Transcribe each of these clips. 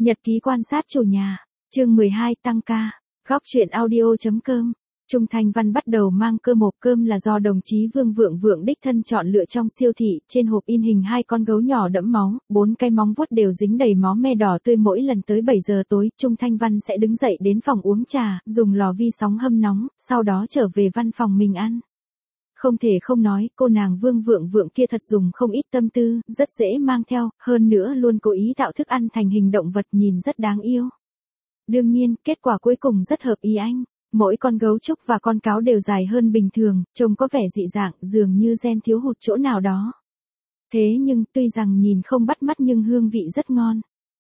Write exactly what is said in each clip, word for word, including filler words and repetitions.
Nhật ký quan sát chủ nhà, chương mười hai tăng ca, góc truyện audio.com. Trung Thanh Văn bắt đầu mang cơm. Hộp cơm là do đồng chí Vương Vượng Vượng đích thân chọn lựa trong siêu thị, trên hộp in hình hai con gấu nhỏ đẫm máu, bốn cái móng vuốt đều dính đầy máu me đỏ tươi. Mỗi lần tới bảy giờ tối, Trung Thanh Văn sẽ đứng dậy đến phòng uống trà, dùng lò vi sóng hâm nóng, sau đó trở về văn phòng mình ăn. Không thể không nói, cô nàng Vương Vượng Vượng kia thật dùng không ít tâm tư, rất dễ mang theo, hơn nữa luôn cố ý tạo thức ăn thành hình động vật nhìn rất đáng yêu. Đương nhiên, kết quả cuối cùng rất hợp ý anh. Mỗi con gấu trúc và con cáo đều dài hơn bình thường, trông có vẻ dị dạng, dường như gen thiếu hụt chỗ nào đó. Thế nhưng, tuy rằng nhìn không bắt mắt nhưng hương vị rất ngon.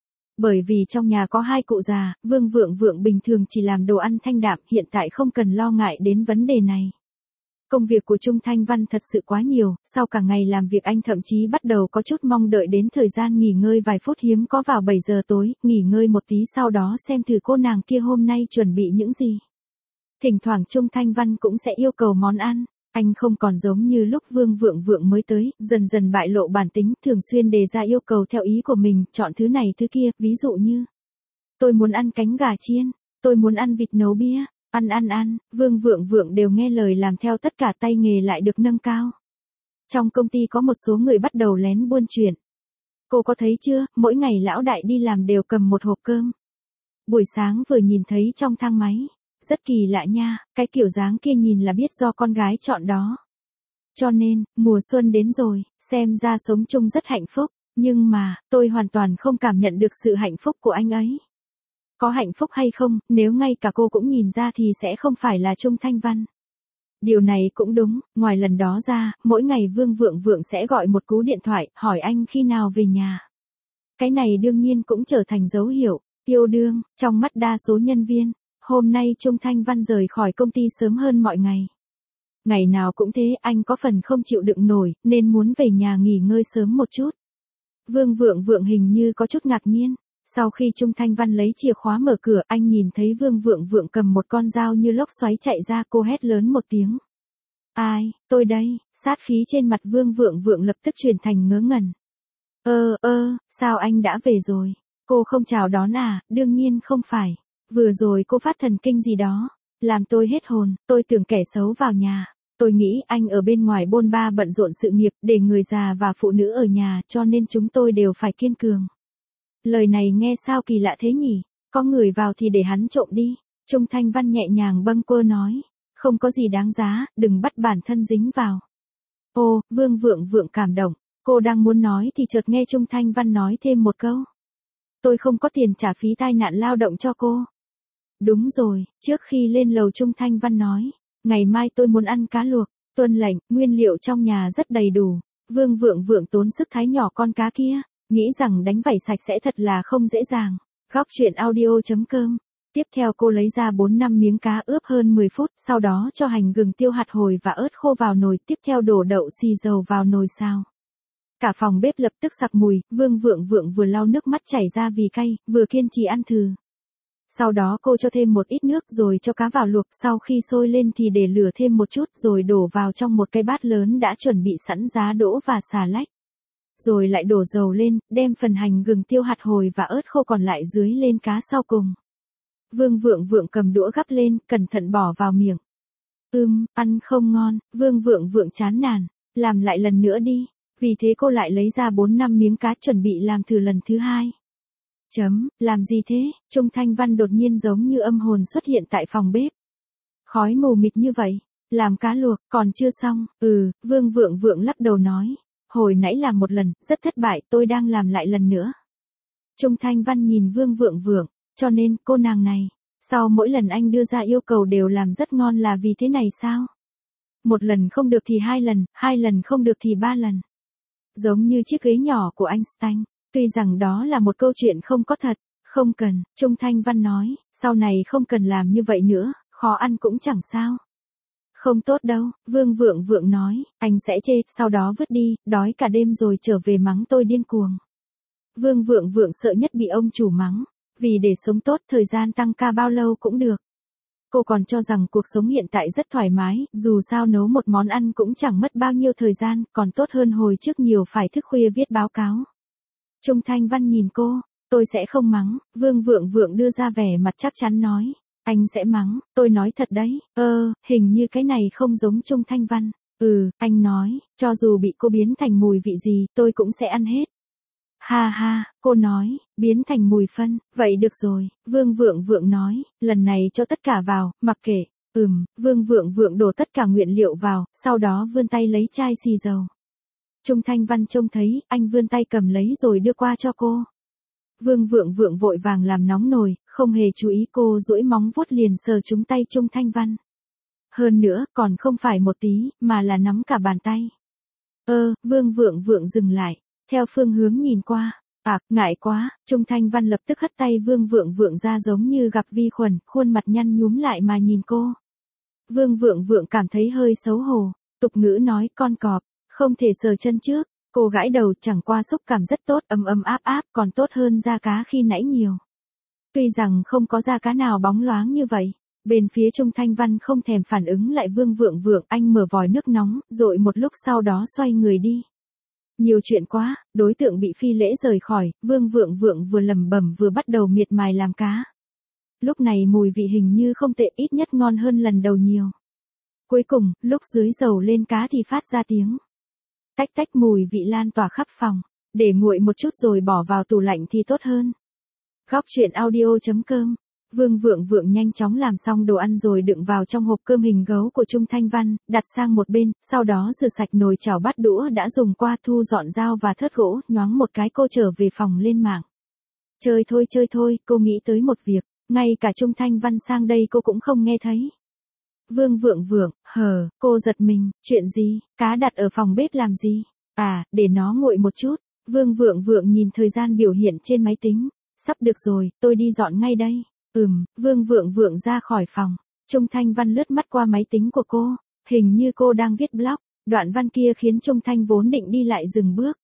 Bởi vì trong nhà có hai cụ già, Vương Vượng Vượng bình thường chỉ làm đồ ăn thanh đạm, hiện tại không cần lo ngại đến vấn đề này. Công việc của Trung Thanh Văn thật sự quá nhiều, sau cả ngày làm việc anh thậm chí bắt đầu có chút mong đợi đến thời gian nghỉ ngơi vài phút, hiếm có vào bảy giờ tối, nghỉ ngơi một tí sau đó xem thử cô nàng kia hôm nay chuẩn bị những gì. Thỉnh thoảng Trung Thanh Văn cũng sẽ yêu cầu món ăn, anh không còn giống như lúc Vương Vượng Vượng mới tới, dần dần bại lộ bản tính, thường xuyên đề ra yêu cầu theo ý của mình, chọn thứ này thứ kia, ví dụ như tôi muốn ăn cánh gà chiên, tôi muốn ăn vịt nấu bia. Ăn ăn ăn, Vương Vượng Vượng đều nghe lời làm theo, tất cả tay nghề lại được nâng cao. Trong công ty có một số người bắt đầu lén buôn chuyện. Cô có thấy chưa, mỗi ngày lão đại đi làm đều cầm một hộp cơm. Buổi sáng vừa nhìn thấy trong thang máy, rất kỳ lạ nha, cái kiểu dáng kia nhìn là biết do con gái chọn đó. Cho nên, mùa xuân đến rồi, xem ra sống chung rất hạnh phúc, nhưng mà, tôi hoàn toàn không cảm nhận được sự hạnh phúc của anh ấy. Có hạnh phúc hay không, nếu ngay cả cô cũng nhìn ra thì sẽ không phải là Trung Thanh Văn. Điều này cũng đúng, ngoài lần đó ra, mỗi ngày Vương Vượng Vượng sẽ gọi một cú điện thoại, hỏi anh khi nào về nhà. Cái này đương nhiên cũng trở thành dấu hiệu yêu đương trong mắt đa số nhân viên. Hôm nay Trung Thanh Văn rời khỏi công ty sớm hơn mọi ngày. Ngày nào cũng thế, anh có phần không chịu đựng nổi, nên muốn về nhà nghỉ ngơi sớm một chút. Vương Vượng Vượng hình như có chút ngạc nhiên. Sau khi Trung Thanh Văn lấy chìa khóa mở cửa, anh nhìn thấy Vương Vượng Vượng cầm một con dao như lốc xoáy chạy ra, cô hét lớn một tiếng. Ai, tôi đây, sát khí trên mặt Vương Vượng Vượng lập tức chuyển thành ngớ ngẩn. Ơ, ơ, sao anh đã về rồi? Cô không chào đón à? Đương nhiên không phải. Vừa rồi cô phát thần kinh gì đó, làm tôi hết hồn, tôi tưởng kẻ xấu vào nhà. Tôi nghĩ anh ở bên ngoài bôn ba bận rộn sự nghiệp, để người già và phụ nữ ở nhà, cho nên chúng tôi đều phải kiên cường. Lời này nghe sao kỳ lạ thế nhỉ, có người vào thì để hắn trộm đi. Trung Thanh Văn nhẹ nhàng bâng quơ nói, không có gì đáng giá, đừng bắt bản thân dính vào. Ô, Vương Vượng Vượng cảm động, cô đang muốn nói thì chợt nghe Trung Thanh Văn nói thêm một câu. Tôi không có tiền trả phí tai nạn lao động cho cô. Đúng rồi, trước khi lên lầu Trung Thanh Văn nói, ngày mai tôi muốn ăn cá luộc, tuân lệnh, nguyên liệu trong nhà rất đầy đủ. Vương Vượng Vượng tốn sức thái nhỏ con cá kia. Nghĩ rằng đánh vảy sạch sẽ thật là không dễ dàng. Góc truyện audio.com. Tiếp theo cô lấy ra bốn năm miếng cá ướp hơn mười phút, sau đó cho hành gừng, tiêu, hạt hồi và ớt khô vào nồi, tiếp theo đổ đậu xì dầu vào nồi xào. Cả phòng bếp lập tức sặc mùi, Vương Vượng Vượng vừa lau nước mắt chảy ra vì cay, vừa kiên trì ăn thử. Sau đó cô cho thêm một ít nước rồi cho cá vào luộc, sau khi sôi lên thì để lửa thêm một chút rồi đổ vào trong một cái bát lớn đã chuẩn bị sẵn giá đỗ và xà lách. Rồi lại đổ dầu lên, đem phần hành gừng, tiêu, hạt hồi và ớt khô còn lại dưới lên cá sau cùng. Vương Vượng Vượng cầm đũa gắp lên, cẩn thận bỏ vào miệng. Ưm, ăn không ngon, Vương Vượng Vượng chán nản, làm lại lần nữa đi. Vì thế cô lại lấy ra bốn năm miếng cá chuẩn bị làm thử lần thứ hai. Chấm, làm gì thế? Trung Thanh Văn đột nhiên giống như âm hồn xuất hiện tại phòng bếp. Khói mù mịt như vậy, làm cá luộc, còn chưa xong. Ừ, Vương Vượng Vượng lắc đầu nói. Hồi nãy làm một lần, rất thất bại, tôi đang làm lại lần nữa. Trung Thanh Văn nhìn Vương Vượng Vượng, cho nên, cô nàng này, sau mỗi lần anh đưa ra yêu cầu đều làm rất ngon là vì thế này sao? Một lần không được thì hai lần, hai lần không được thì ba lần. Giống như chiếc ghế nhỏ của Einstein, tuy rằng đó là một câu chuyện không có thật, không cần, Trung Thanh Văn nói, sau này không cần làm như vậy nữa, khó ăn cũng chẳng sao. Không tốt đâu, Vương Vượng Vượng nói, anh sẽ chê, sau đó vứt đi, đói cả đêm rồi trở về mắng tôi điên cuồng. Vương Vượng Vượng sợ nhất bị ông chủ mắng, vì để sống tốt thời gian tăng ca bao lâu cũng được. Cô còn cho rằng cuộc sống hiện tại rất thoải mái, dù sao nấu một món ăn cũng chẳng mất bao nhiêu thời gian, còn tốt hơn hồi trước nhiều phải thức khuya viết báo cáo. Trung Thanh Văn nhìn cô, Tôi sẽ không mắng, Vương Vượng Vượng đưa ra vẻ mặt chắc chắn nói. Anh sẽ mắng, tôi nói thật đấy, ơ, hình như cái này không giống Trung Thanh Văn. Ừ, anh nói, cho dù bị cô biến thành mùi vị gì, tôi cũng sẽ ăn hết. Ha ha, cô nói, biến thành mùi phân, vậy được rồi, Vương Vượng Vượng nói, lần này cho tất cả vào, mặc kệ. Ừm, Vương Vượng Vượng đổ tất cả nguyên liệu vào, sau đó vươn tay lấy chai xì dầu. Trung Thanh Văn trông thấy, anh vươn tay cầm lấy rồi đưa qua cho cô. Vương Vượng Vượng vội vàng làm nóng nồi, không hề chú ý cô duỗi móng vuốt liền sờ trúng tay Trung Thanh Văn. Hơn nữa, còn không phải một tí, mà là nắm cả bàn tay. Ơ, Vương Vượng Vượng dừng lại, theo phương hướng nhìn qua. À, ngại quá, Trung Thanh Văn lập tức hất tay Vương Vượng Vượng ra giống như gặp vi khuẩn, khuôn mặt nhăn nhúm lại mà nhìn cô. Vương Vượng Vượng cảm thấy hơi xấu hổ, tục ngữ nói con cọp, không thể sờ chân trước. Cô gãi đầu, chẳng qua xúc cảm rất tốt, ấm ấm áp áp, còn tốt hơn da cá khi nãy nhiều. Tuy rằng không có da cá nào bóng loáng như vậy, bên phía Trung Thanh Văn không thèm phản ứng lại Vương Vượng Vượng, anh mở vòi nước nóng, rồi một lúc sau đó xoay người đi. Nhiều chuyện quá, đối tượng bị phi lễ rời khỏi, Vương Vượng Vượng vừa lẩm bẩm vừa bắt đầu miệt mài làm cá. Lúc này mùi vị hình như không tệ, ít nhất ngon hơn lần đầu nhiều. Cuối cùng, lúc dưới dầu lên cá thì phát ra tiếng tách tách, mùi vị lan tỏa khắp phòng, để nguội một chút rồi bỏ vào tủ lạnh thì tốt hơn. Góc truyện audio chấm com. Vương Vượng Vượng nhanh chóng làm xong đồ ăn rồi đựng vào trong hộp cơm hình gấu của Trung Thanh Văn, đặt sang một bên, sau đó rửa sạch nồi chảo bát đũa đã dùng qua, thu dọn dao và thớt gỗ, nhoáng một cái cô trở về phòng lên mạng. Chơi thôi chơi thôi, cô nghĩ tới một việc, ngay cả Trung Thanh Văn sang đây cô cũng không nghe thấy. Vương Vượng Vượng, hờ, cô giật mình, chuyện gì, cá đặt ở phòng bếp làm gì? À, để nó nguội một chút. Vương Vượng Vượng nhìn thời gian biểu hiện trên máy tính. Sắp được rồi, tôi đi dọn ngay đây. Ừm, Vương Vượng Vượng ra khỏi phòng. Trung Thanh Văn lướt mắt qua máy tính của cô. Hình như cô đang viết blog. Đoạn văn kia khiến Trung Thanh vốn định đi lại dừng bước.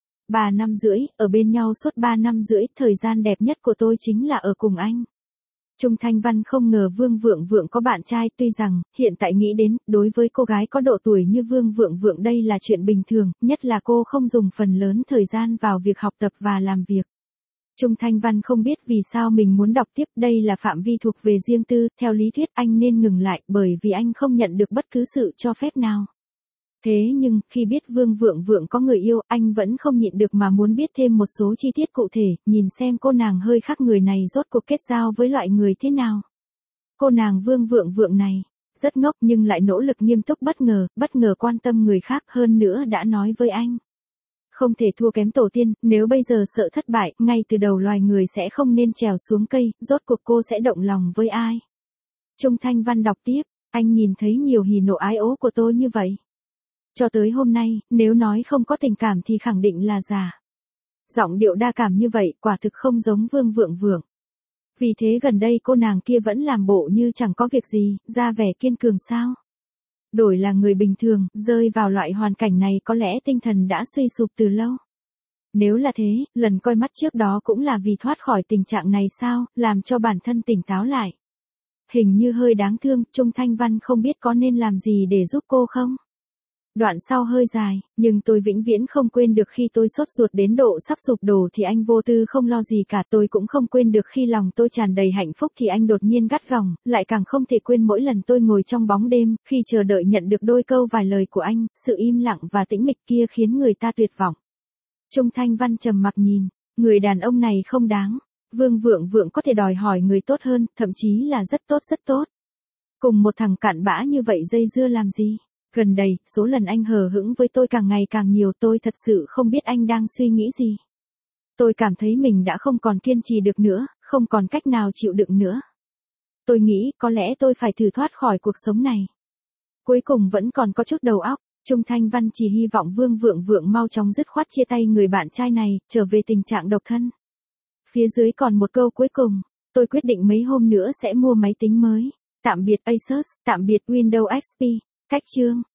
Ba năm rưỡi, ở bên nhau suốt ba năm rưỡi, thời gian đẹp nhất của tôi chính là ở cùng anh. Trung Thanh Văn không ngờ Vương Vượng Vượng có bạn trai, tuy rằng, hiện tại nghĩ đến, đối với cô gái có độ tuổi như Vương Vượng Vượng đây là chuyện bình thường, nhất là cô không dùng phần lớn thời gian vào việc học tập và làm việc. Trung Thanh Văn không biết vì sao mình muốn đọc tiếp, đây là phạm vi thuộc về riêng tư, theo lý thuyết anh nên ngừng lại bởi vì anh không nhận được bất cứ sự cho phép nào. Thế nhưng, khi biết Vương Vượng Vượng có người yêu, anh vẫn không nhịn được mà muốn biết thêm một số chi tiết cụ thể, nhìn xem cô nàng hơi khác người này rốt cuộc kết giao với loại người thế nào. Cô nàng Vương Vượng Vượng này, rất ngốc nhưng lại nỗ lực nghiêm túc, bất ngờ, bất ngờ quan tâm người khác, hơn nữa đã nói với anh. Không thể thua kém tổ tiên, nếu bây giờ sợ thất bại, ngay từ đầu loài người sẽ không nên trèo xuống cây, rốt cuộc cô sẽ động lòng với ai. Trung Thanh Văn đọc tiếp, anh nhìn thấy nhiều hỉ nộ ái ố của tôi như vậy. Cho tới hôm nay, nếu nói không có tình cảm thì khẳng định là giả. Giọng điệu đa cảm như vậy quả thực không giống Vương Vượng Vượng. Vì thế gần đây cô nàng kia vẫn làm bộ như chẳng có việc gì, ra vẻ kiên cường sao. Đổi là người bình thường, rơi vào loại hoàn cảnh này có lẽ tinh thần đã suy sụp từ lâu. Nếu là thế, lần coi mắt trước đó cũng là vì thoát khỏi tình trạng này sao, làm cho bản thân tỉnh táo lại. Hình như hơi đáng thương, Trung Thanh Văn không biết có nên làm gì để giúp cô không? Đoạn sau hơi dài, nhưng tôi vĩnh viễn không quên được khi tôi sốt ruột đến độ sắp sụp đổ thì anh vô tư không lo gì cả. Tôi cũng không quên được khi lòng tôi tràn đầy hạnh phúc thì anh đột nhiên gắt gỏng, lại càng không thể quên mỗi lần tôi ngồi trong bóng đêm, khi chờ đợi nhận được đôi câu vài lời của anh, sự im lặng và tĩnh mịch kia khiến người ta tuyệt vọng. Trung Thanh Văn trầm mặc nhìn, người đàn ông này không đáng. Vương Vượng Vượng có thể đòi hỏi người tốt hơn, thậm chí là rất tốt rất tốt. Cùng một thằng cặn bã như vậy dây dưa làm gì? Gần đây, số lần anh hờ hững với tôi càng ngày càng nhiều, tôi thật sự không biết anh đang suy nghĩ gì. Tôi cảm thấy mình đã không còn kiên trì được nữa, không còn cách nào chịu đựng nữa. Tôi nghĩ có lẽ tôi phải thử thoát khỏi cuộc sống này. Cuối cùng vẫn còn có chút đầu óc, Trung Thanh Văn chỉ hy vọng Vương Vượng Vượng mau chóng dứt khoát chia tay người bạn trai này, trở về tình trạng độc thân. Phía dưới còn một câu cuối cùng, tôi quyết định mấy hôm nữa sẽ mua máy tính mới. Tạm biệt Asus, tạm biệt Windows ích pê. Cách chương